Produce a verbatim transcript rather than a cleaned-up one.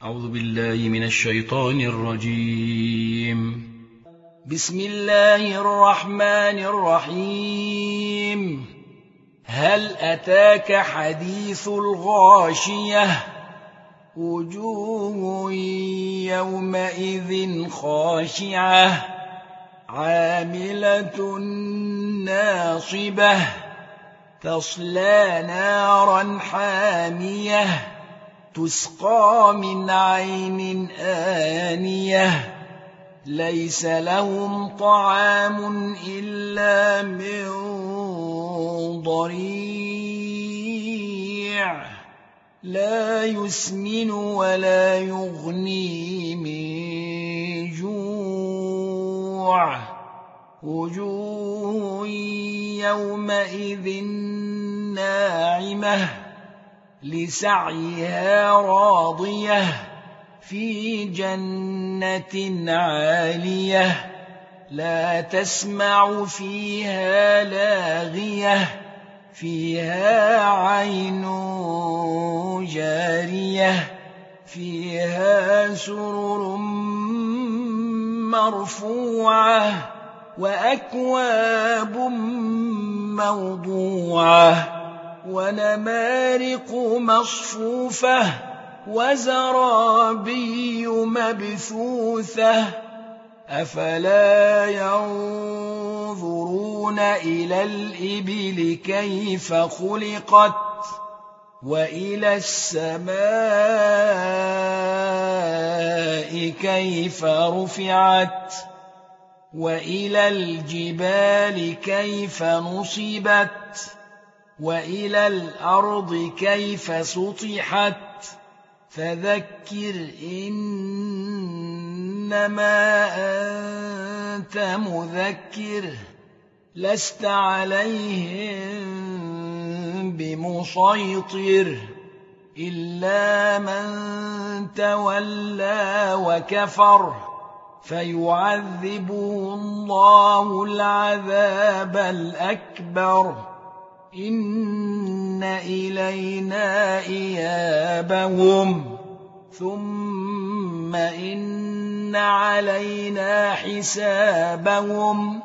أعوذ بالله من الشيطان الرجيم. بسم الله الرحمن الرحيم. هل أتاك حديث الغاشية؟ وجوه يومئذ خاشعة عاملة ناصبة تصلى نارا حامية تسقى من عين آنية ليس لهم طعام إلا من ضريع لا يسمن ولا يغني من جوع وجوه يومئذ ناعمة لسعيها راضية في جنة عالية لا تسمع فيها لاغية فيها عين جارية فيها سرر مرفوعة وأكواب موضوعة ونمارق مصفوفة وزرابي مبثوثة أفلا ينظرون إلى الإبل كيف خلقت وإلى السماء كيف رفعت وإلى الجبال كيف نصبت وإلى الأرض كيف سطحت فذكر إنما أنت مذكر لست عليهم بمسيطر إلا من تولى وكفر فيعذبه الله العذاب الأكبر إن إلينا إيابهم ثم إن علينا حسابهم